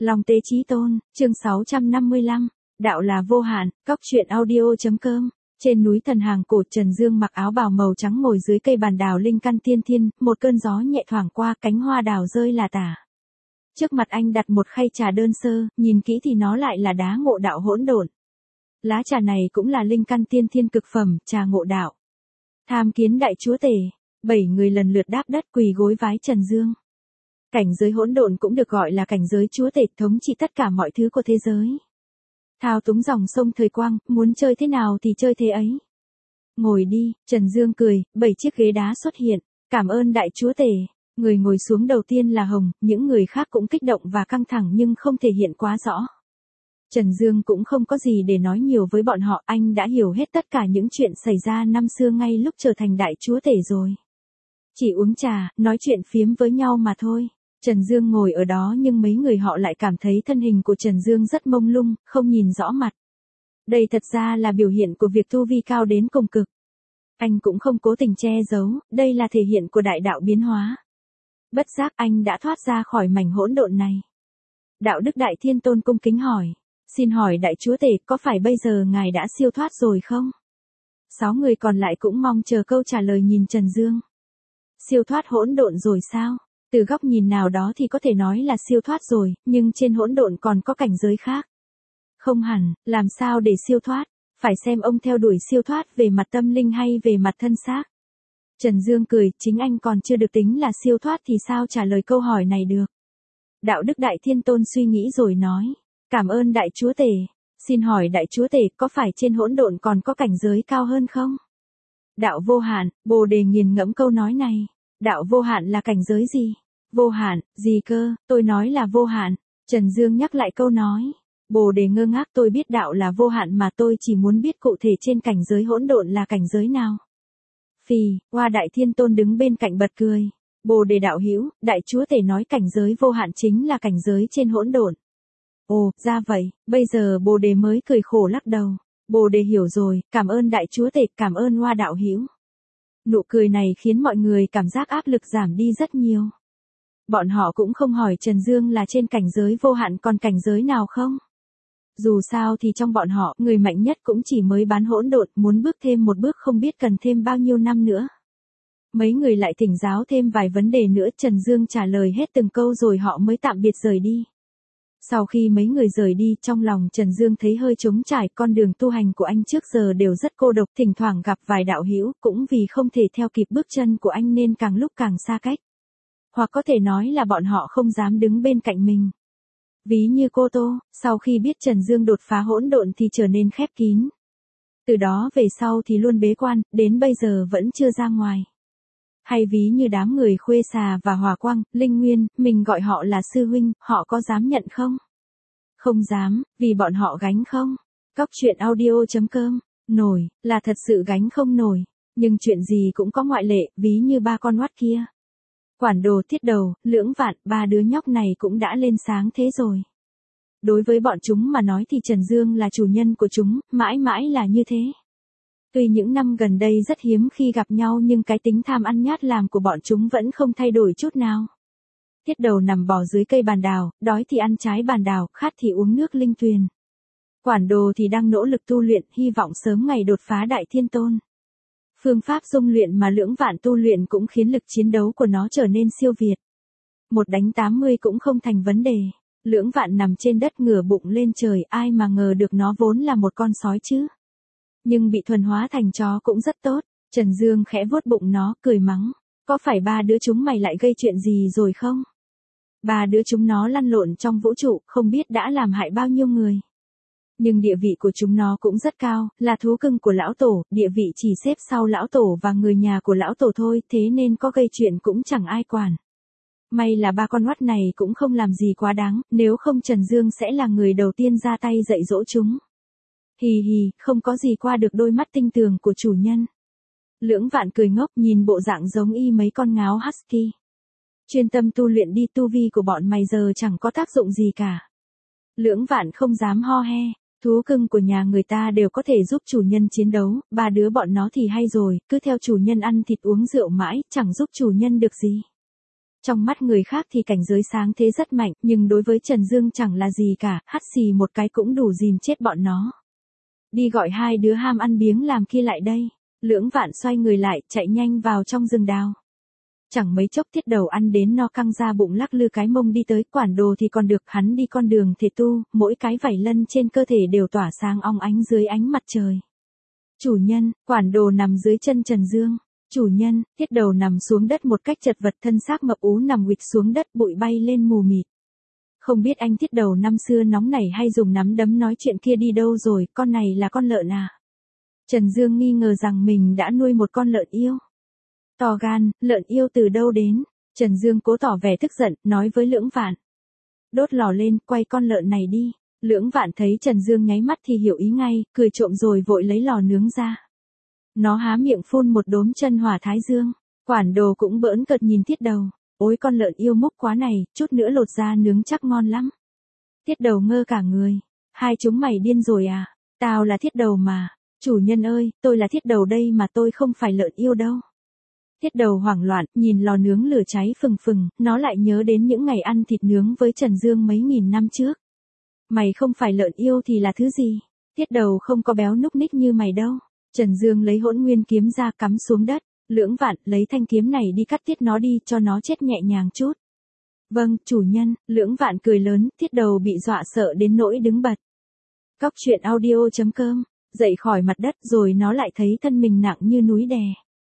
Long Tế Chí Tôn, chương 655, đạo là vô hạn, cóc truyện audio.com. Trên núi thần hàng cổ, Trần Dương mặc áo bào màu trắng ngồi dưới cây bàn đào linh căn tiên thiên, một cơn gió nhẹ thoảng qua, cánh hoa đào rơi là tả. Trước mặt anh đặt một khay trà đơn sơ, nhìn kỹ thì nó lại là đá ngộ đạo hỗn độn. Lá trà này cũng là linh căn tiên thiên cực phẩm, trà ngộ đạo. Tham kiến đại chúa tể, 7 người lần lượt đáp đất quỳ gối vái Trần Dương. Cảnh giới hỗn độn cũng được gọi là cảnh giới chúa tể, thống trị tất cả mọi thứ của thế giới. Thao túng dòng sông thời quang, muốn chơi thế nào thì chơi thế ấy. Ngồi đi, Trần Dương cười, 7 chiếc ghế đá xuất hiện, cảm ơn đại chúa tể. Người ngồi xuống đầu tiên là Hồng, những người khác cũng kích động và căng thẳng nhưng không thể hiện quá rõ. Trần Dương cũng không có gì để nói nhiều với bọn họ, anh đã hiểu hết tất cả những chuyện xảy ra năm xưa ngay lúc trở thành đại chúa tể rồi. Chỉ uống trà, nói chuyện phiếm với nhau mà thôi. Trần Dương ngồi ở đó nhưng mấy người họ lại cảm thấy thân hình của Trần Dương rất mông lung, không nhìn rõ mặt. Đây thật ra là biểu hiện của việc tu vi cao đến cùng cực. Anh cũng không cố tình che giấu, đây là thể hiện của đại đạo biến hóa. Bất giác anh đã thoát ra khỏi mảnh hỗn độn này. Đạo Đức Đại Thiên Tôn cung kính hỏi, xin hỏi đại chúa tể, có phải bây giờ ngài đã siêu thoát rồi không? 6 người còn lại cũng mong chờ câu trả lời nhìn Trần Dương. Siêu thoát hỗn độn rồi sao? Từ góc nhìn nào đó thì có thể nói là siêu thoát rồi, nhưng trên hỗn độn còn có cảnh giới khác. Không hẳn, làm sao để siêu thoát? Phải xem ông theo đuổi siêu thoát về mặt tâm linh hay về mặt thân xác. Trần Dương cười, chính anh còn chưa được tính là siêu thoát thì sao trả lời câu hỏi này được. Đạo Đức Đại Thiên Tôn suy nghĩ rồi nói, cảm ơn đại chúa tể. Xin hỏi đại chúa tể, có phải trên hỗn độn còn có cảnh giới cao hơn không? Đạo vô hạn, Bồ Đề nghiền ngẫm câu nói này. Đạo vô hạn là cảnh giới gì? Vô hạn, gì cơ, tôi nói là vô hạn. Trần Dương nhắc lại câu nói. Bồ Đề ngơ ngác, tôi biết đạo là vô hạn mà tôi chỉ muốn biết cụ thể trên cảnh giới hỗn độn là cảnh giới nào. Phì, Hoa Đại Thiên Tôn đứng bên cạnh bật cười. Bồ Đề đạo hữu, đại chúa tể nói cảnh giới vô hạn chính là cảnh giới trên hỗn độn. Ồ, ra vậy, bây giờ Bồ Đề mới cười khổ lắc đầu. Bồ Đề hiểu rồi, cảm ơn đại chúa tể, cảm ơn Hoa đạo hữu. Nụ cười này khiến mọi người cảm giác áp lực giảm đi rất nhiều. Bọn họ cũng không hỏi Trần Dương là trên cảnh giới vô hạn còn cảnh giới nào không. Dù sao thì trong bọn họ, người mạnh nhất cũng chỉ mới bán hỗn độn, muốn bước thêm một bước không biết cần thêm bao nhiêu năm nữa. Mấy người lại thỉnh giáo thêm vài vấn đề nữa, Trần Dương trả lời hết từng câu rồi họ mới tạm biệt rời đi. Sau khi mấy người rời đi, trong lòng Trần Dương thấy hơi trống trải, con đường tu hành của anh trước giờ đều rất cô độc, thỉnh thoảng gặp vài đạo hữu, cũng vì không thể theo kịp bước chân của anh nên càng lúc càng xa cách. Hoặc có thể nói là bọn họ không dám đứng bên cạnh mình. Ví như cô Tô, sau khi biết Trần Dương đột phá hỗn độn thì trở nên khép kín. Từ đó về sau thì luôn bế quan, đến bây giờ vẫn chưa ra ngoài. Hay ví như đám người Khuê Xà và Hòa Quang, Linh Nguyên, mình gọi họ là sư huynh, họ có dám nhận không? Không dám, vì bọn họ gánh không? Cóc truyện audio.com, nổi, là thật sự gánh không nổi. Nhưng chuyện gì cũng có ngoại lệ, ví như 3 con oát kia. Quản Đồ, Thiết Đầu, Lưỡng Vạn, 3 đứa nhóc này cũng đã lên sáng thế rồi. Đối với bọn chúng mà nói thì Trần Dương là chủ nhân của chúng, mãi mãi là như thế. Tuy những năm gần đây rất hiếm khi gặp nhau nhưng cái tính tham ăn nhát làm của bọn chúng vẫn không thay đổi chút nào. Thiết Đầu nằm bò dưới cây bàn đào, đói thì ăn trái bàn đào, khát thì uống nước linh tuyền. Quản Đồ thì đang nỗ lực tu luyện, hy vọng sớm ngày đột phá Đại Thiên Tôn. Phương pháp dung luyện mà Lưỡng Vạn tu luyện cũng khiến lực chiến đấu của nó trở nên siêu việt. 1 đánh 80 cũng không thành vấn đề. Lưỡng Vạn nằm trên đất ngửa bụng lên trời, ai mà ngờ được nó vốn là một con sói chứ. Nhưng bị thuần hóa thành chó cũng rất tốt. Trần Dương khẽ vuốt bụng nó, cười mắng. Có phải 3 đứa chúng mày lại gây chuyện gì rồi không? 3 đứa chúng nó lăn lộn trong vũ trụ, không biết đã làm hại bao nhiêu người. Nhưng địa vị của chúng nó cũng rất cao, là thú cưng của lão tổ, địa vị chỉ xếp sau lão tổ và người nhà của lão tổ thôi, thế nên có gây chuyện cũng chẳng ai quản. May là 3 con oát này cũng không làm gì quá đáng, nếu không Trần Dương sẽ là người đầu tiên ra tay dạy dỗ chúng. Hì hì, không có gì qua được đôi mắt tinh tường của chủ nhân. Lưỡng Vạn cười ngốc nhìn bộ dạng giống y mấy con ngáo husky. Chuyên tâm tu luyện đi, tu vi của bọn mày giờ chẳng có tác dụng gì cả. Lưỡng Vạn không dám ho he. Thú cưng của nhà người ta đều có thể giúp chủ nhân chiến đấu, 3 đứa bọn nó thì hay rồi, cứ theo chủ nhân ăn thịt uống rượu mãi, chẳng giúp chủ nhân được gì. Trong mắt người khác thì cảnh giới sáng thế rất mạnh, nhưng đối với Trần Dương chẳng là gì cả, hắt xì một cái cũng đủ dìm chết bọn nó. Đi gọi hai đứa ham ăn biếng làm kia lại đây. Lưỡng Vạn xoay người lại, chạy nhanh vào trong rừng đào. Chẳng mấy chốc Thiết Đầu ăn đến no căng ra bụng lắc lư cái mông đi tới, Quản Đồ thì còn được, hắn đi con đường thể tu, mỗi cái vảy lân trên cơ thể đều tỏa sáng óng ánh dưới ánh mặt trời. Chủ nhân, Quản Đồ nằm dưới chân Trần Dương. Chủ nhân, Thiết Đầu nằm xuống đất một cách chật vật, thân xác mập ú nằm quỵt xuống đất, bụi bay lên mù mịt. Không biết anh Thiết Đầu năm xưa nóng nảy hay dùng nắm đấm nói chuyện kia đi đâu rồi, con này là con lợn à? Trần Dương nghi ngờ rằng mình đã nuôi một con lợn yêu. To gan, lợn yêu từ đâu đến? Trần Dương cố tỏ vẻ tức giận, nói với Lưỡng Vạn. Đốt lò lên, quay con lợn này đi. Lưỡng Vạn thấy Trần Dương nháy mắt thì hiểu ý ngay, cười trộm rồi vội lấy lò nướng ra. Nó há miệng phun một đốm chân hỏa thái dương. Quản Đồ cũng bỡn cợt nhìn Thiết Đầu. Ôi con lợn yêu múc quá này, chút nữa lột ra nướng chắc ngon lắm. Thiết Đầu ngơ cả người. Hai chúng mày điên rồi à? Tao là Thiết Đầu mà. Chủ nhân ơi, tôi là Thiết Đầu đây mà tôi không phải lợn yêu đâu. Thiết Đầu hoảng loạn, nhìn lò nướng lửa cháy phừng phừng, nó lại nhớ đến những ngày ăn thịt nướng với Trần Dương mấy nghìn năm trước. Mày không phải lợn yêu thì là thứ gì? Thiết Đầu không có béo núc ních như mày đâu. Trần Dương lấy Hỗn Nguyên kiếm ra cắm xuống đất. Lưỡng Vạn lấy thanh kiếm này đi cắt tiết nó đi cho nó chết nhẹ nhàng chút. Vâng, chủ nhân. Lưỡng Vạn cười lớn, Thiết Đầu bị dọa sợ đến nỗi đứng bật. Cóc truyện audio.com. Dậy khỏi mặt đất rồi nó lại thấy thân mình nặng như núi đè.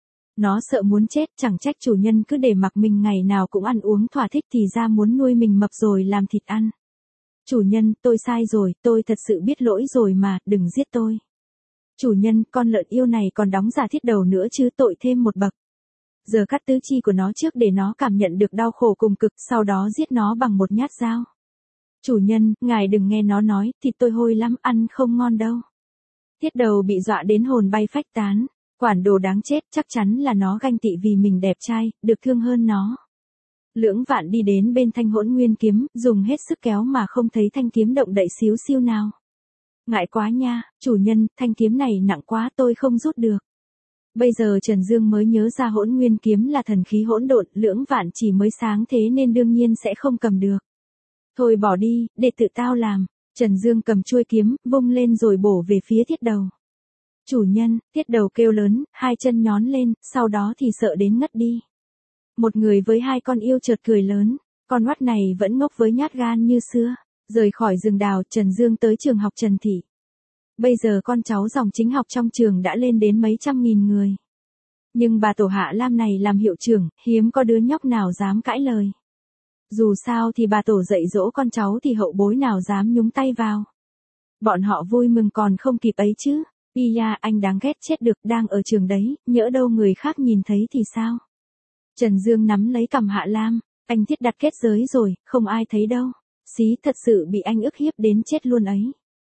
Nó sợ muốn chết, chẳng trách chủ nhân cứ để mặc mình ngày nào cũng ăn uống thỏa thích thì ra muốn nuôi mình mập rồi làm thịt ăn. Chủ nhân, tôi sai rồi, tôi thật sự biết lỗi rồi mà, đừng giết tôi. Chủ nhân, con lợn yêu này còn đóng giả Thiết Đầu nữa chứ, tội thêm một bậc. Giờ cắt tứ chi của nó trước để nó cảm nhận được đau khổ cùng cực, sau đó giết nó bằng một nhát dao. Chủ nhân, ngài đừng nghe nó nói, thịt tôi hôi lắm, ăn không ngon đâu. Thiết Đầu bị dọa đến hồn bay phách tán. Quản Đồ đáng chết, chắc chắn là nó ganh tị vì mình đẹp trai, được thương hơn nó. Lưỡng Vạn đi đến bên thanh Hỗn Nguyên kiếm, dùng hết sức kéo mà không thấy thanh kiếm động đậy xíu xiu nào. Ngại quá nha, chủ nhân, thanh kiếm này nặng quá tôi không rút được. Bây giờ Trần Dương mới nhớ ra Hỗn Nguyên kiếm là thần khí hỗn độn, Lưỡng Vạn chỉ mới sáng thế nên đương nhiên sẽ không cầm được. Thôi bỏ đi, để tự tao làm. Trần Dương cầm chuôi kiếm, vung lên rồi bổ về phía Thiết Đầu. Chủ nhân, Thiết Đầu kêu lớn, hai chân nhón lên, sau đó thì sợ đến ngất đi. Một người với hai con yêu chợt cười lớn, con oắt này vẫn ngốc với nhát gan như xưa. Rời khỏi rừng đào, Trần Dương tới trường học Trần Thị. Bây giờ con cháu dòng chính học trong trường đã lên đến mấy trăm nghìn người. Nhưng bà Tổ Hạ Lam này làm hiệu trưởng, hiếm có đứa nhóc nào dám cãi lời. Dù sao thì bà Tổ dạy dỗ con cháu thì hậu bối nào dám nhúng tay vào. Bọn họ vui mừng còn không kịp ấy chứ. Iya, anh đáng ghét chết được, đang ở trường đấy, nhỡ đâu người khác nhìn thấy thì sao? Trần Dương nắm lấy cằm Hạ Lam, anh Thiết đặt kết giới rồi, không ai thấy đâu. Xí, thật sự bị anh ức hiếp đến chết luôn ấy.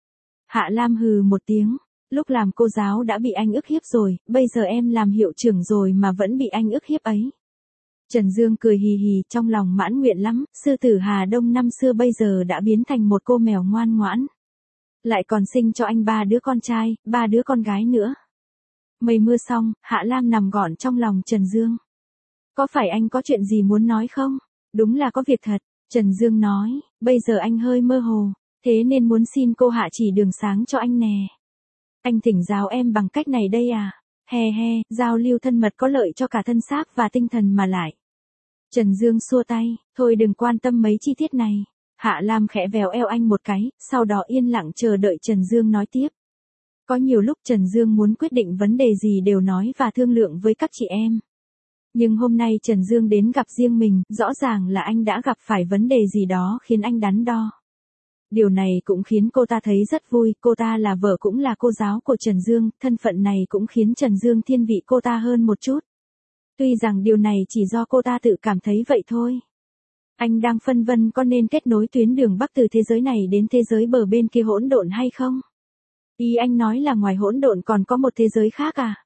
Hạ Lam hừ một tiếng, lúc làm cô giáo đã bị anh ức hiếp rồi, bây giờ em làm hiệu trưởng rồi mà vẫn bị anh ức hiếp ấy. Trần Dương cười hì hì, trong lòng mãn nguyện lắm, sư tử Hà Đông năm xưa bây giờ đã biến thành một cô mèo ngoan ngoãn. Lại còn sinh cho anh 3 đứa con trai, 3 đứa con gái nữa. Mây mưa xong, Hạ Lam nằm gọn trong lòng Trần Dương. Có phải anh có chuyện gì muốn nói không? Đúng là có việc thật, Trần Dương nói, bây giờ anh hơi mơ hồ, thế nên muốn xin cô Hạ chỉ đường sáng cho anh nè. Anh thỉnh giáo em bằng cách này đây à? He he, giao lưu thân mật có lợi cho cả thân xác và tinh thần mà lại. Trần Dương xua tay, thôi đừng quan tâm mấy chi tiết này. Hạ Lam khẽ véo eo anh một cái, sau đó yên lặng chờ đợi Trần Dương nói tiếp. Có nhiều lúc Trần Dương muốn quyết định vấn đề gì đều nói và thương lượng với các chị em. Nhưng hôm nay Trần Dương đến gặp riêng mình, rõ ràng là anh đã gặp phải vấn đề gì đó khiến anh đắn đo. Điều này cũng khiến cô ta thấy rất vui, cô ta là vợ cũng là cô giáo của Trần Dương, thân phận này cũng khiến Trần Dương thiên vị cô ta hơn một chút. Tuy rằng điều này chỉ do cô ta tự cảm thấy vậy thôi. Anh đang phân vân có nên kết nối tuyến đường Bắc từ thế giới này đến thế giới bờ bên kia hỗn độn hay không? Ý anh nói là ngoài hỗn độn còn có một thế giới khác à?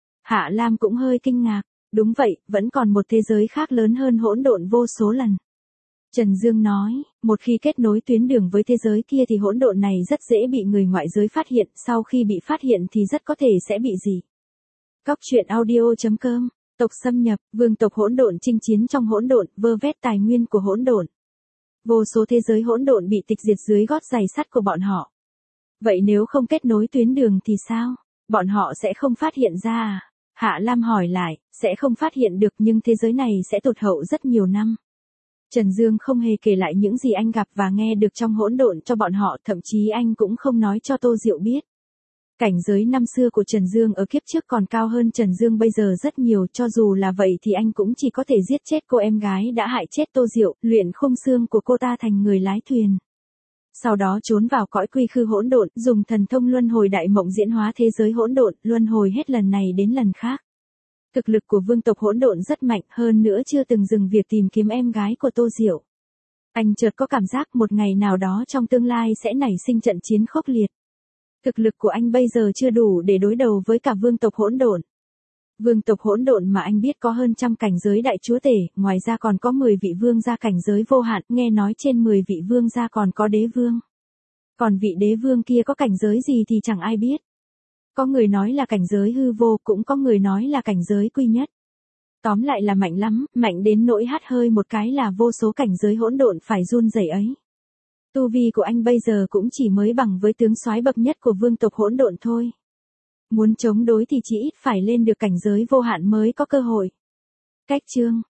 Hạ Lam cũng hơi kinh ngạc, đúng vậy, vẫn còn một thế giới khác lớn hơn hỗn độn vô số lần. Trần Dương nói, một khi kết nối tuyến đường với thế giới kia thì hỗn độn này rất dễ bị người ngoại giới phát hiện, sau khi bị phát hiện thì rất có thể sẽ bị gì? Cóc truyện audio.com Tộc xâm nhập, vương tộc hỗn độn chinh chiến trong hỗn độn, vơ vét tài nguyên của hỗn độn. Vô số thế giới hỗn độn bị tịch diệt dưới gót giày sắt của bọn họ. Vậy nếu không kết nối tuyến đường thì sao? Bọn họ sẽ không phát hiện ra à? Hạ Lam hỏi lại, sẽ không phát hiện được nhưng thế giới này sẽ tụt hậu rất nhiều năm. Trần Dương không hề kể lại những gì anh gặp và nghe được trong hỗn độn cho bọn họ, thậm chí anh cũng không nói cho Tô Diệu biết. Cảnh giới năm xưa của Trần Dương ở kiếp trước còn cao hơn Trần Dương bây giờ rất nhiều, cho dù là vậy thì anh cũng chỉ có thể giết chết cô em gái đã hại chết Tô Diệu, luyện khung xương của cô ta thành người lái thuyền. Sau đó trốn vào cõi quy khư hỗn độn, dùng thần thông luân hồi đại mộng diễn hóa thế giới hỗn độn, luân hồi hết lần này đến lần khác. Thực lực của vương tộc hỗn độn rất mạnh, hơn nữa chưa từng dừng việc tìm kiếm em gái của Tô Diệu. Anh chợt có cảm giác một ngày nào đó trong tương lai sẽ nảy sinh trận chiến khốc liệt. Thực lực của anh bây giờ chưa đủ để đối đầu với cả vương tộc hỗn độn. Vương tộc hỗn độn mà anh biết có hơn trăm cảnh giới đại chúa tể, ngoài ra còn có 10 vị vương gia cảnh giới vô hạn, nghe nói trên 10 vị vương gia còn có đế vương. Còn vị đế vương kia có cảnh giới gì thì chẳng ai biết. Có người nói là cảnh giới hư vô, cũng có người nói là cảnh giới quy nhất. Tóm lại là mạnh lắm, mạnh đến nỗi hắt hơi một cái là vô số cảnh giới hỗn độn phải run rẩy ấy. Tu vi của anh bây giờ cũng chỉ mới bằng với tướng soái bậc nhất của vương tộc hỗn độn thôi. Muốn chống đối thì chỉ ít phải lên được cảnh giới vô hạn mới có cơ hội. Cách chương